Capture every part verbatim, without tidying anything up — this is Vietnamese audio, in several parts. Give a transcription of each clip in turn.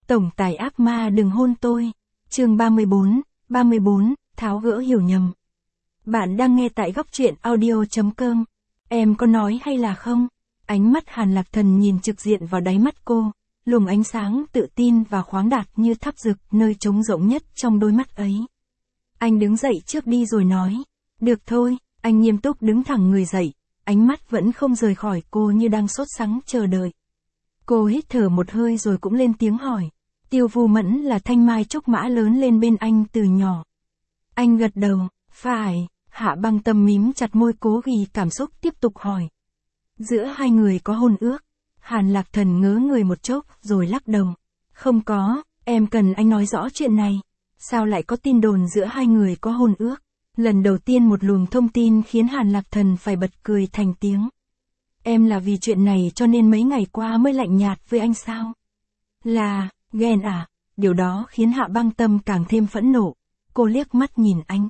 Tổng tài ác ma đừng hôn tôi. Chương ba mươi bốn, ba mươi bốn, tháo gỡ hiểu nhầm. Bạn đang nghe tại góc truyện audio chấm com. Em có nói hay là không? Ánh mắt Hàn Lạc Thần nhìn trực diện vào đáy mắt cô, luồng ánh sáng tự tin và khoáng đạt như thắp rực nơi trống rỗng nhất trong đôi mắt ấy. Anh đứng dậy trước đi rồi nói, được thôi, anh nghiêm túc đứng thẳng người dậy, ánh mắt vẫn không rời khỏi cô như đang sốt sắng chờ đợi. Cô hít thở một hơi rồi cũng lên tiếng hỏi, Tiêu Vu Mẫn là thanh mai trúc mã lớn lên bên anh từ nhỏ. Anh gật đầu, phải. Hạ Băng Tâm mím chặt môi cố ghi cảm xúc tiếp tục hỏi. Giữa hai người có hôn ước? Hàn Lạc Thần ngớ người một chốc rồi lắc đầu. Không có, em cần anh nói rõ chuyện này. Sao lại có tin đồn giữa hai người có hôn ước? Lần đầu tiên một luồng thông tin khiến Hàn Lạc Thần phải bật cười thành tiếng. Em là vì chuyện này cho nên mấy ngày qua mới lạnh nhạt với anh sao? Là, ghen à? Điều đó khiến Hạ Băng Tâm càng thêm phẫn nộ. Cô liếc mắt nhìn anh.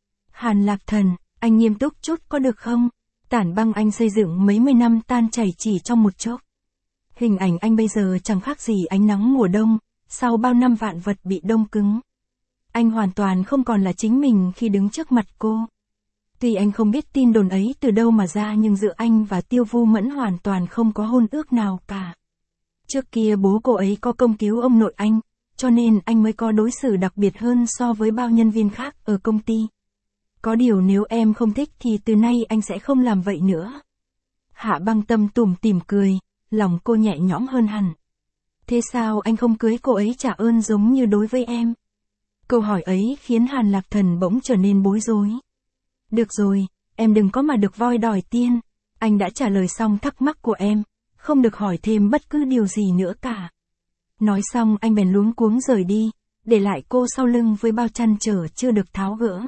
Hàn Lạc Thần, anh nghiêm túc chút có được không? Tản băng anh xây dựng mấy mươi năm tan chảy chỉ trong một chốc. Hình ảnh anh bây giờ chẳng khác gì ánh nắng mùa đông, sau bao năm vạn vật bị đông cứng. Anh hoàn toàn không còn là chính mình khi đứng trước mặt cô. Tuy anh không biết tin đồn ấy từ đâu mà ra nhưng giữa anh và Tiêu Vu Mẫn hoàn toàn không có hôn ước nào cả. Trước kia bố cô ấy có công cứu ông nội anh, cho nên anh mới có đối xử đặc biệt hơn so với bao nhân viên khác ở công ty. Có điều nếu em không thích thì từ nay anh sẽ không làm vậy nữa. Hạ Băng Tâm tủm tỉm cười, lòng cô nhẹ nhõm hơn hẳn. Thế sao anh không cưới cô ấy trả ơn giống như đối với em? Câu hỏi ấy khiến Hàn Lạc Thần bỗng trở nên bối rối. Được rồi, em đừng có mà được voi đòi tiên. Anh đã trả lời xong thắc mắc của em, không được hỏi thêm bất cứ điều gì nữa cả. Nói xong anh bèn luống cuống rời đi, để lại cô sau lưng với bao trăn trở chưa được tháo gỡ.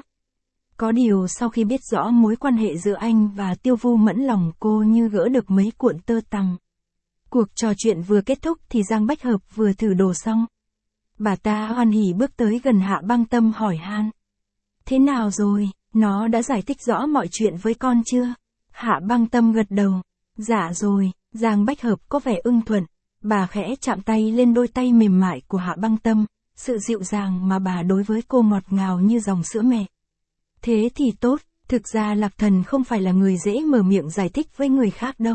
Có điều sau khi biết rõ mối quan hệ giữa anh và Tiêu Vu Mẫn lòng cô như gỡ được mấy cuộn tơ tằm. Cuộc trò chuyện vừa kết thúc thì Giang Bách Hợp vừa thử đồ xong. Bà ta hoan hỉ bước tới gần Hạ Băng Tâm hỏi han. Thế nào rồi, nó đã giải thích rõ mọi chuyện với con chưa? Hạ Băng Tâm gật đầu. Dạ rồi, Giang Bách Hợp có vẻ ưng thuận. Bà khẽ chạm tay lên đôi tay mềm mại của Hạ Băng Tâm, sự dịu dàng mà bà đối với cô ngọt ngào như dòng sữa mẹ. Thế thì tốt, thực ra Lạc Thần không phải là người dễ mở miệng giải thích với người khác đâu.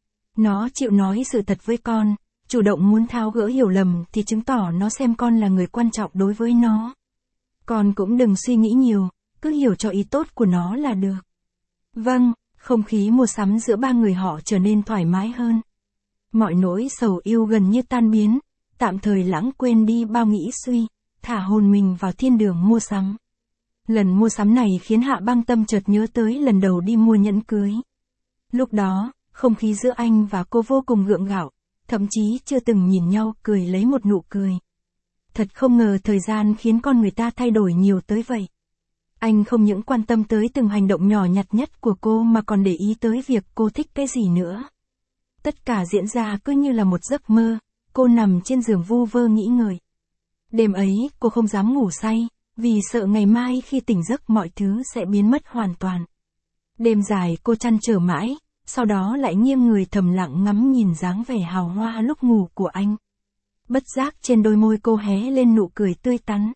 Nó chịu nói sự thật với con, chủ động muốn tháo gỡ hiểu lầm thì chứng tỏ nó xem con là người quan trọng đối với nó. Con cũng đừng suy nghĩ nhiều, cứ hiểu cho ý tốt của nó là được. Vâng, không khí mua sắm giữa ba người họ trở nên thoải mái hơn. Mọi nỗi sầu yêu gần như tan biến, tạm thời lãng quên đi bao nghĩ suy, thả hồn mình vào thiên đường mua sắm. Lần mua sắm này khiến Hạ Băng Tâm chợt nhớ tới lần đầu đi mua nhẫn cưới. Lúc đó, không khí giữa anh và cô vô cùng gượng gạo, thậm chí chưa từng nhìn nhau cười lấy một nụ cười. Thật không ngờ thời gian khiến con người ta thay đổi nhiều tới vậy. Anh không những quan tâm tới từng hành động nhỏ nhặt nhất của cô mà còn để ý tới việc cô thích cái gì nữa. Tất cả diễn ra cứ như là một giấc mơ, cô nằm trên giường vu vơ nghĩ ngợi. Đêm ấy, cô không dám ngủ say, vì sợ ngày mai khi tỉnh giấc mọi thứ sẽ biến mất hoàn toàn. Đêm dài cô trăn trở mãi, sau đó lại nghiêng người thầm lặng ngắm nhìn dáng vẻ hào hoa lúc ngủ của anh. Bất giác trên đôi môi cô hé lên nụ cười tươi tắn.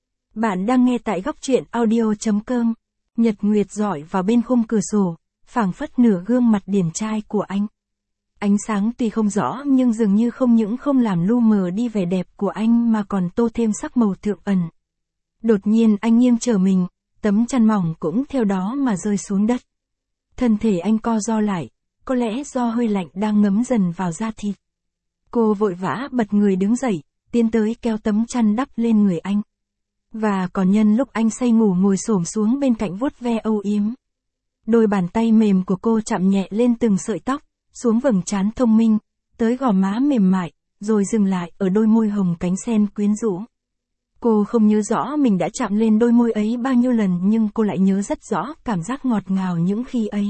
Bạn đang nghe tại góc truyện audio chấm com. Nhật nguyệt rọi vào bên khung cửa sổ, phảng phất nửa gương mặt điển trai của anh. Ánh sáng tuy không rõ nhưng dường như không những không làm lu mờ đi vẻ đẹp của anh mà còn tô thêm sắc màu thượng ẩn. Đột nhiên anh nghiêng trở mình, tấm chăn mỏng cũng theo đó mà rơi xuống đất. Thân thể anh co ro lại, có lẽ do hơi lạnh đang ngấm dần vào da thịt. Cô vội vã bật người đứng dậy, tiến tới kéo tấm chăn đắp lên người anh. Và còn nhân lúc anh say ngủ ngồi xổm xuống bên cạnh vuốt ve âu yếm. Đôi bàn tay mềm của cô chạm nhẹ lên từng sợi tóc, xuống vầng trán thông minh, tới gò má mềm mại, rồi dừng lại ở đôi môi hồng cánh sen quyến rũ. Cô không nhớ rõ mình đã chạm lên đôi môi ấy bao nhiêu lần nhưng cô lại nhớ rất rõ cảm giác ngọt ngào những khi ấy.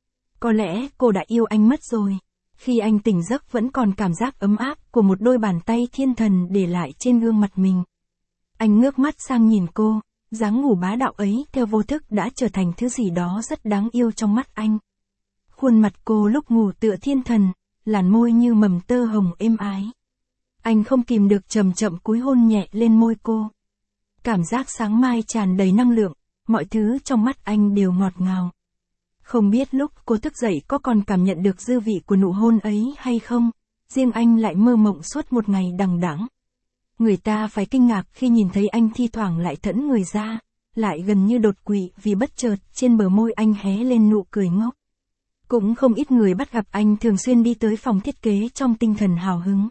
Có lẽ cô đã yêu anh mất rồi. Khi anh tỉnh giấc vẫn còn cảm giác ấm áp của một đôi bàn tay thiên thần để lại trên gương mặt mình. Anh ngước mắt sang nhìn cô, dáng ngủ bá đạo ấy theo vô thức đã trở thành thứ gì đó rất đáng yêu trong mắt anh. Khuôn mặt cô lúc ngủ tựa thiên thần, làn môi như mầm tơ hồng êm ái. Anh không kìm được chậm chậm cúi hôn nhẹ lên môi cô. Cảm giác sáng mai tràn đầy năng lượng, mọi thứ trong mắt anh đều ngọt ngào. Không biết lúc cô thức dậy có còn cảm nhận được dư vị của nụ hôn ấy hay không, riêng anh lại mơ mộng suốt một ngày đằng đẵng. Người ta phải kinh ngạc khi nhìn thấy anh thi thoảng lại thẫn người ra, lại gần như đột quỵ vì bất chợt trên bờ môi anh hé lên nụ cười ngốc. Cũng không ít người bắt gặp anh thường xuyên đi tới phòng thiết kế trong tinh thần hào hứng.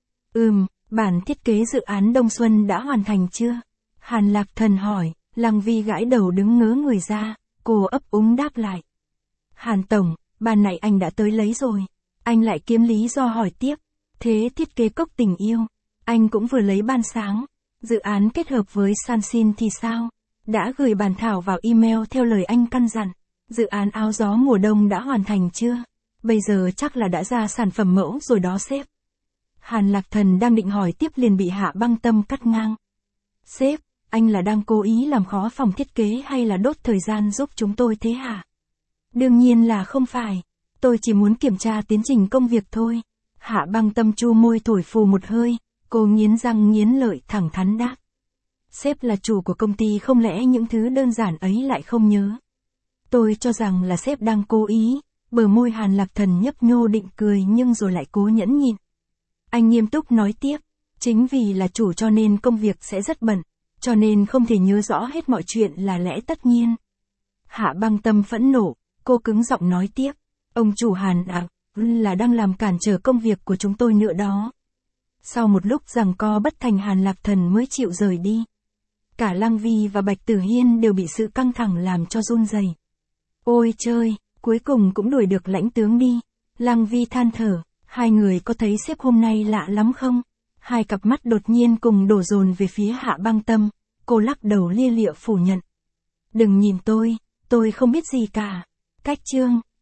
Ừm, bản thiết kế dự án Đông Xuân đã hoàn thành chưa? Hàn Lạc Thần hỏi, Lăng Vi gãi đầu đứng ngớ người ra, cô ấp úng đáp lại. Hàn Tổng, ban nãy anh đã tới lấy rồi. Anh lại kiếm lý do hỏi tiếp, thế thiết kế cốc tình yêu, anh cũng vừa lấy ban sáng. Dự án kết hợp với Sunsin thì sao? Đã gửi bản thảo vào email theo lời anh căn dặn. Dự án áo gió mùa đông đã hoàn thành chưa? Bây giờ chắc là đã ra sản phẩm mẫu rồi đó sếp. Hàn Lạc Thần đang định hỏi tiếp liền bị Hạ Băng Tâm cắt ngang. Sếp, anh là đang cố ý làm khó phòng thiết kế hay là đốt thời gian giúp chúng tôi thế hả? Đương nhiên là không phải. Tôi chỉ muốn kiểm tra tiến trình công việc thôi. Hạ Băng Tâm chu môi thổi phù một hơi, cô nghiến răng nghiến lợi thẳng thắn đáp. Sếp là chủ của công ty không lẽ những thứ đơn giản ấy lại không nhớ? Tôi cho rằng là sếp đang cố ý, bờ môi Hàn Lạc Thần nhấp nhô định cười nhưng rồi lại cố nhẫn nhịn. Anh nghiêm túc nói tiếp, chính vì là chủ cho nên công việc sẽ rất bận, cho nên không thể nhớ rõ hết mọi chuyện là lẽ tất nhiên. Hạ Băng Tâm phẫn nộ, cô cứng giọng nói tiếp, ông chủ Hàn à, là đang làm cản trở công việc của chúng tôi nữa đó. Sau một lúc giằng co bất thành Hàn Lạc Thần mới chịu rời đi. Cả Lăng Vi và Bạch Tử Hiên đều bị sự căng thẳng làm cho run rẩy. Ôi trời, cuối cùng cũng đuổi được lãnh tướng đi. Lăng Vi than thở, hai người có thấy sếp hôm nay lạ lắm không? Hai cặp mắt đột nhiên cùng đổ dồn về phía Hạ Băng Tâm, cô lắc đầu lia lịa phủ nhận. Đừng nhìn tôi, tôi không biết gì cả. Cách chương